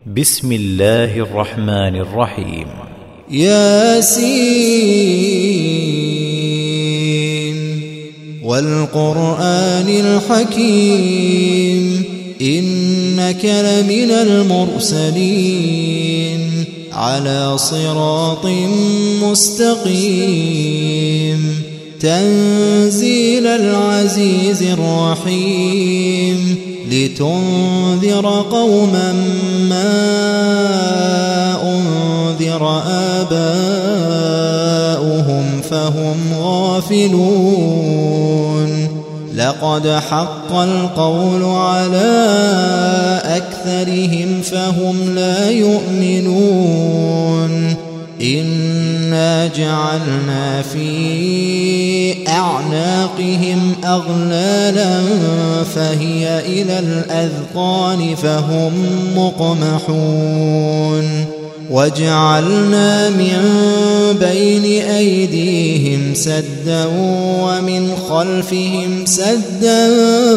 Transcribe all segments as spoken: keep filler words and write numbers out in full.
بسم الله الرحمن الرحيم. ياسين والقرآن الحكيم إنك لمن المرسلين على صراط مستقيم تنزيل العزيز الرحيم لتنذر قوما ما أنذر آباؤهم فهم غافلون لقد حق القول على أكثرهم فهم لا يؤمنون إنا جعلنا في أعناقهم أغلالا فهي إلى الأذقان فهم مقمحون وجعلنا من بين أيديهم سدا ومن خلفهم سدا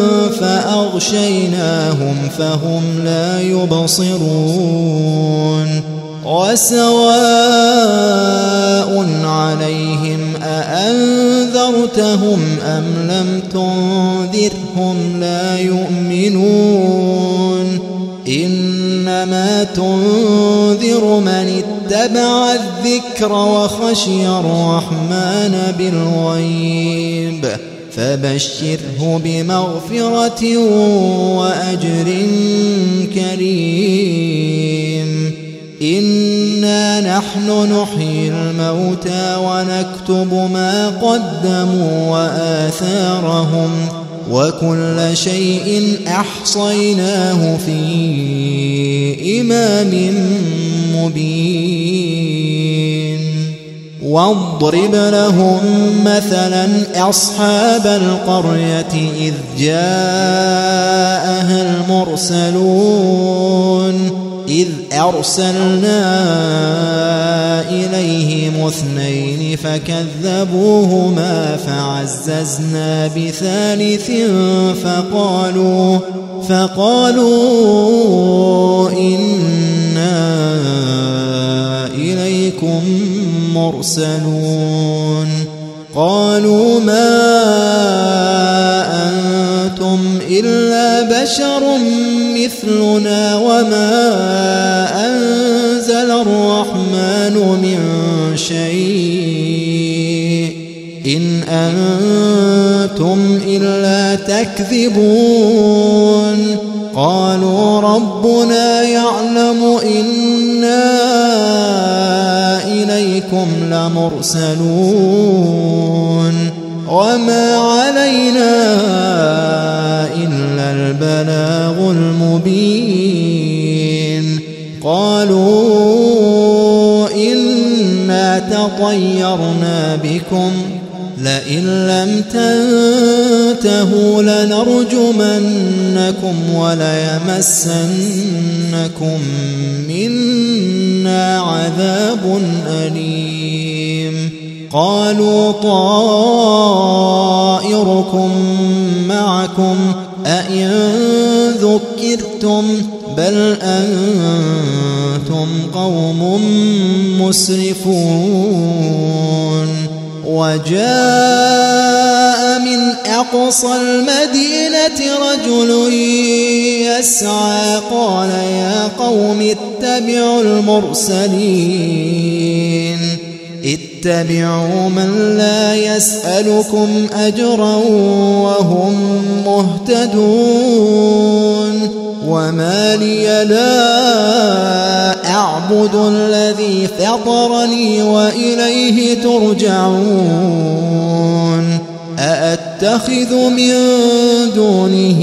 فأغشيناهم فهم لا يبصرون وسواء عليهم أأنذرتهم أم لم تنذرهم لا يؤمنون إنما تنذر من اتبع الذكر وخشي الرحمن بالغيب فبشره بمغفرة وأجر كريم إنا نحن نحيي الموتى ونكتب ما قدموا وآثارهم وكل شيء أحصيناه في إمام مبين واضرب لهم مثلا أصحاب القرية إذ جاءها المرسلون إذ أرسلنا إليهم اثنين فكذبوهما فعززنا بثالث فقالوا فقالوا إنا إليكم مرسلون قالوا ما أنتم إلا بشر مثلنا وما أنزل الرحمن من شيء إن أنتم إلا تكذبون قالوا ربنا يعلم إنا إليكم لمرسلون وما علينا إلا البلاغ المبين قالوا إنا تطيرنا بكم لئن لم تنتهوا لنرجمنكم وليمسنكم منا عذاب أليم قالوا طائركم معكم أئن ذكرتم بل أنتم قوم مسرفون وجاء من أقصى المدينة رجل يسعى قال يا قوم اتبعوا المرسلين اتبعوا من لا يسألكم أجرا وهم مهتدون وما لي لا أعبد الذي فطرني وإليه ترجعون أأتخذ من دونه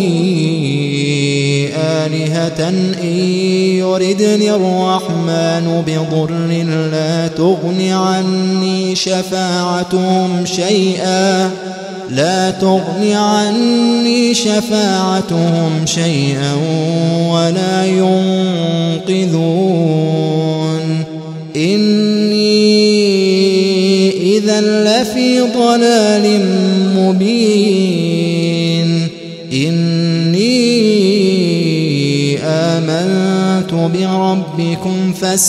آلهة إن يردني الرحمن بضر لا تغن عني شفاعتهم شيئا لا تغن عني شفاعتهم شيئا ولا ينقذون إني إذا لفي ضلال مبين إني آمنت بربكم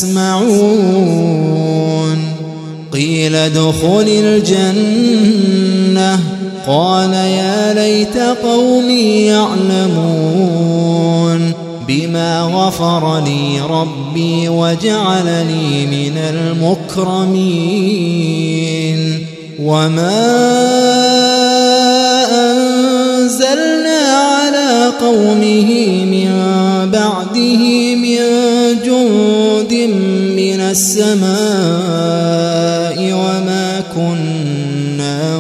فاسمعون قيل ادخل الجنة قال يا ليت قومي يعلمون بما غفر لي ربي وجعلني من المكرمين وما أنزلنا على قومه من بعده من جند من السماء وما كنا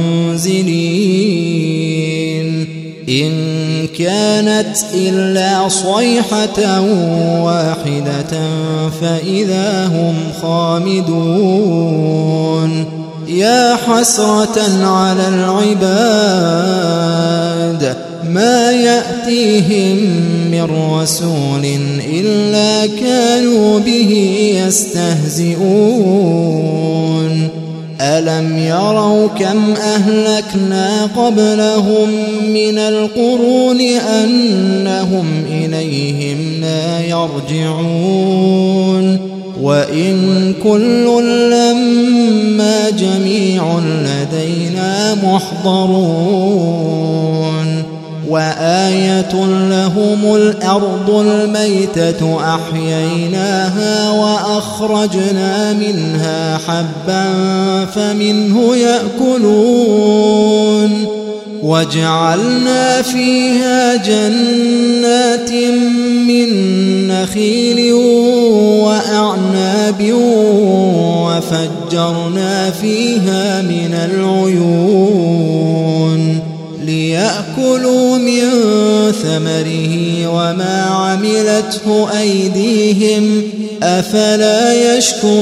منزلين إن كانت إلا صيحة واحدة فإذا هم خامدون يا حسرة على العباد ما يأتيهم من رسول إلا كانوا به يستهزئون ألم يروا كم أهلكنا قبلهم من القرون أنهم إليهم لا يرجعون وإن كل لما جميع لدينا محضرون وآية لهم الأرض الميتة أحييناها وأخرجنا منها حبا فمنه يأكلون وجعلنا فيها جنات من نخيل وأعناب وفجرنا فيها من العيون ليأكلوا من ثمره وما عملته أيديهم أفلا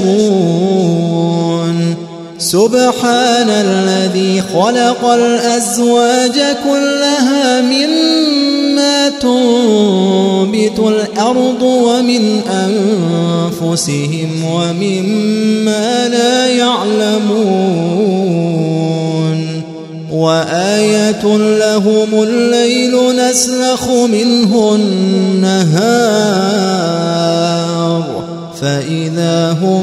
يشكرون سبحان الذي خلق الأزواج كلها مما تنبت الأرض ومن أنفسهم ومما لا يعلمون وآية لهم الليل نسلخ منه النهار فإذا هم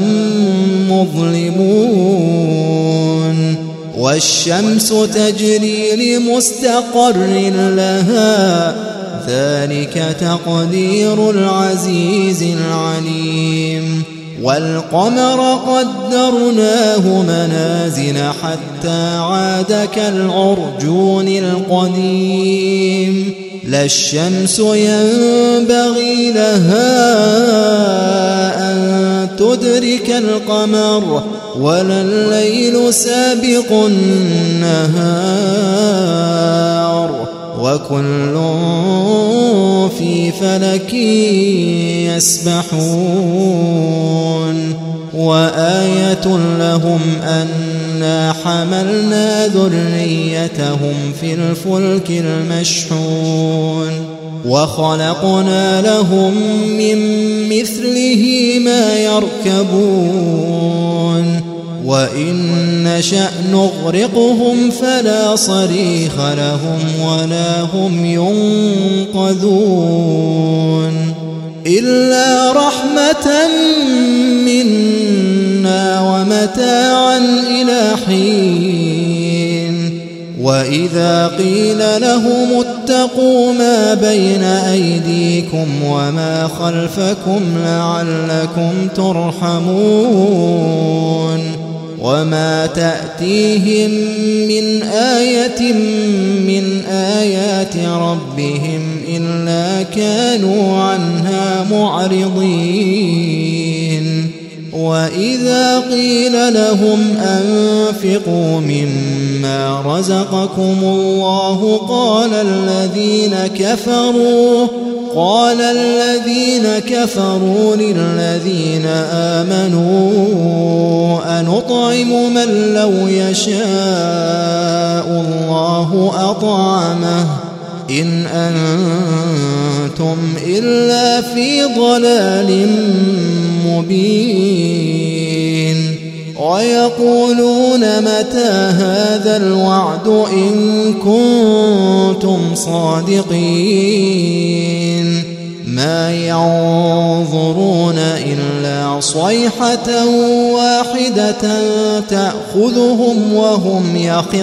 مظلمون والشمس تجري لمستقر لها ذلك تقدير العزيز العليم والقمر قدرناه منازل حتى عاد كالعرجون القديم لا الشمس ينبغي لها أن تدرك القمر ولا الليل سابق النهار وكل في فلك يسبحون وآية لهم أنا حملنا ذريتهم في الفلك المشحون وخلقنا لهم من مثله ما يركبون وإن نشأ نغرقهم فلا صريخ لهم ولا هم ينقذون إلا رحمة منا ومتاعا إلى حين وإذا قيل لهم اتقوا ما بين أيديكم وما خلفكم لعلكم ترحمون وما تأتيهم من آية من آيات ربهم إلا كانوا عنها معرضين وإذا قيل لهم أنفقوا مما رزقكم الله قال الذين كفروا قال الذين كفروا للذين آمنوا أنطعم من لو يشاء الله أطعمه إن أنتم إلا في ضلال مبين ويقولون متى هذا الوعد إن كنتم صادقين ما ينظرون إلا صيحة واحدة تأخذهم وهم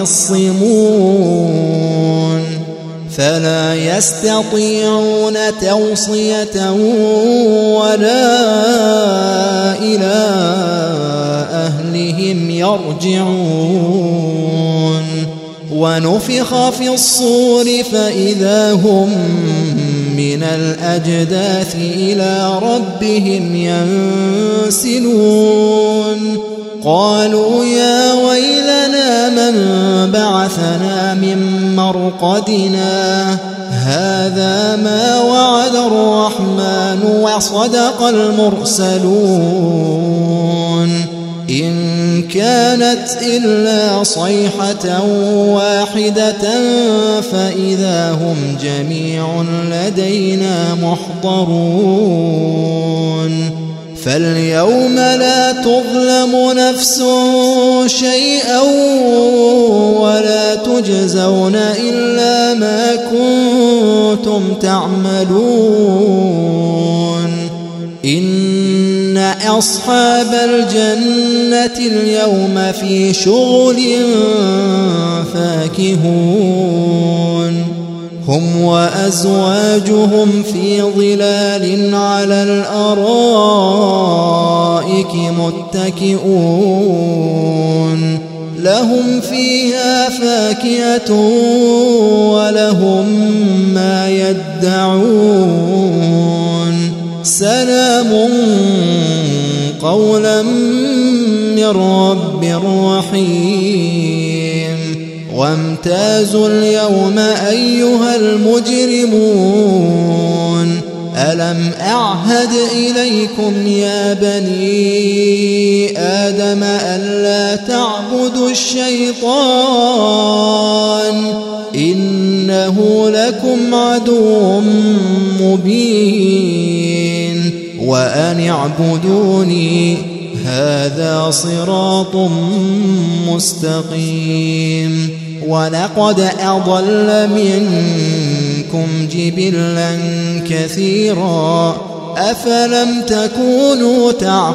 يخصمون فلا يستطيعون توصية ولا إلى أهلهم يرجعون ونفخ في الصور فإذا هم من الأجداث إلى ربهم ينسلون قالوا يا ويلنا من بعثنا من مرقدنا هذا ما وعد الرحمن وصدق المرسلون إن كانت إلا صيحة واحدة فإذا هم جميع لدينا محضرون فاليوم لا تظلم نفس شيئا ولا تجزون إلا ما كنتم تعملون إن أصحاب الجنة اليوم في شغل فاكهون هم وأزواجهم في ظلال على الأرائك متكئون لهم فيها فاكهة ولهم ما يدعون سلام قولا من رب رحيم وامتازوا اليوم أيها المجرمون ألم أعهد إليكم يا بني آدم ألا تعبدوا الشيطان إنه لكم عدو مبين وأن اعبدوني هذا صراط مستقيم ولقد أضل منكم جبلا كثيرا أفلم تكونوا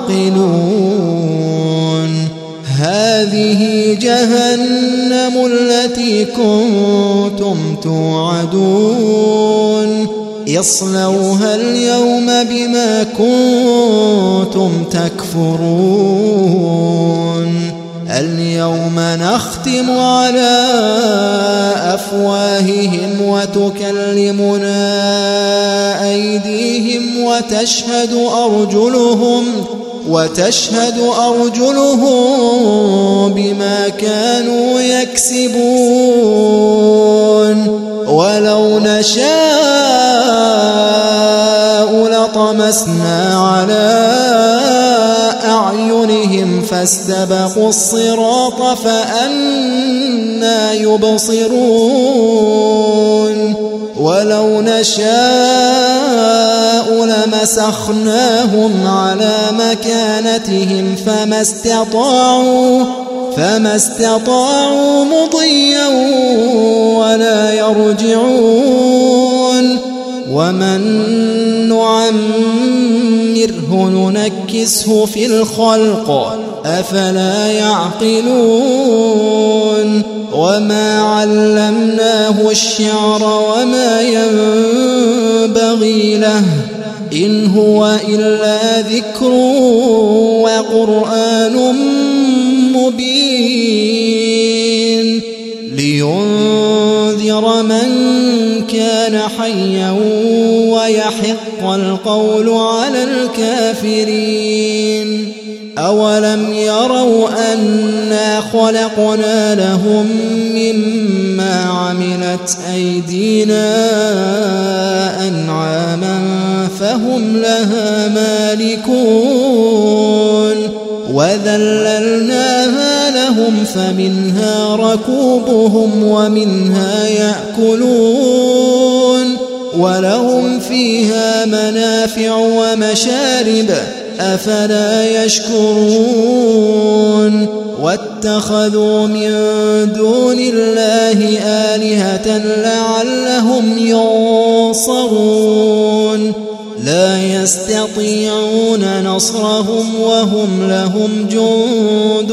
تعقلون هذه جهنم التي كنتم توعدون اصلوها اليوم بما كنتم تكفرون اليوم نختم على أفواههم وتكلمنا أيديهم وتشهد أرجلهم وتشهد أرجلهم بما كانوا يكسبون ولو نشاء لطمسنا على أعينهم فاستبقوا الصراط فأنى يبصرون ولو نشاء لمسخناهم على مكانتهم فما استطاعوا فما استطاعوا مضيا ولا يرجعون ومن نعمره ننكسه في الخلق أفلا يعقلون وما علمناه الشعر وما ينبغي له إن هو إلا ذكر وقرآن مبين لينذر من كان حيا ويحق القول على الكافرين أولم يروا أنا خلقنا لهم مما عملت أيدينا أنعاما فهم لها مالكون وذللناها لهم فمنها ركوبهم ومنها يأكلون ولهم فيها منافع ومشارب أفلا يشكرون واتخذوا من دون الله آلهة لعلهم ينصرون لا يستطيعون نصرهم وهم لهم جند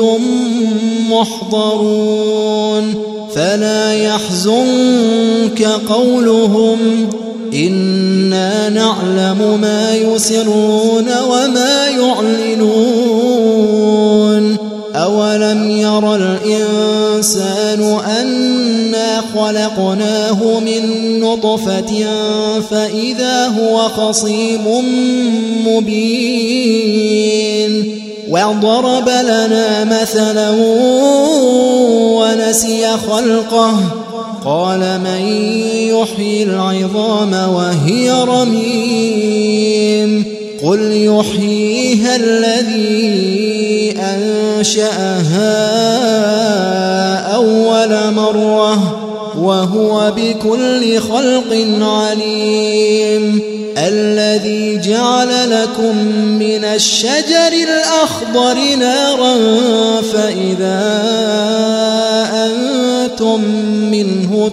محضرون فلا يحزنك قولهم إنا نعلم ما يسرون وما يعلنون أولم ير الإنسان أنا خلقناه من نطفة فإذا هو خصيم مبين وضرب لنا مثلا ونسي خلقه قال من يحيي العظام وهي رميم قل يحييها الذي أنشأها أول مرة وهو بكل خلق عليم الذي جعل لكم من الشجر الأخضر نارا فإذا أنتم منه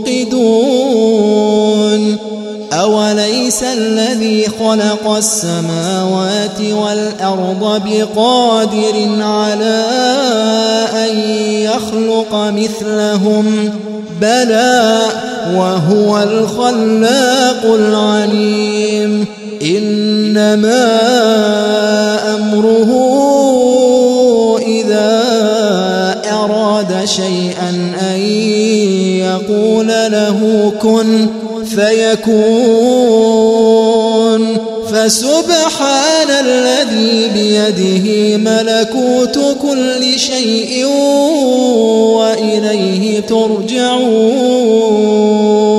توقدون أوليس الذي خلق السماوات والأرض بقادر على أن يخلق مثلهم بلى وهو الخلاق العليم إنما أمره إذا أراد شيئا أن يقول له كن فيكون فسبحان الذي بيده ملكوت كل شيء وإليه ترجعون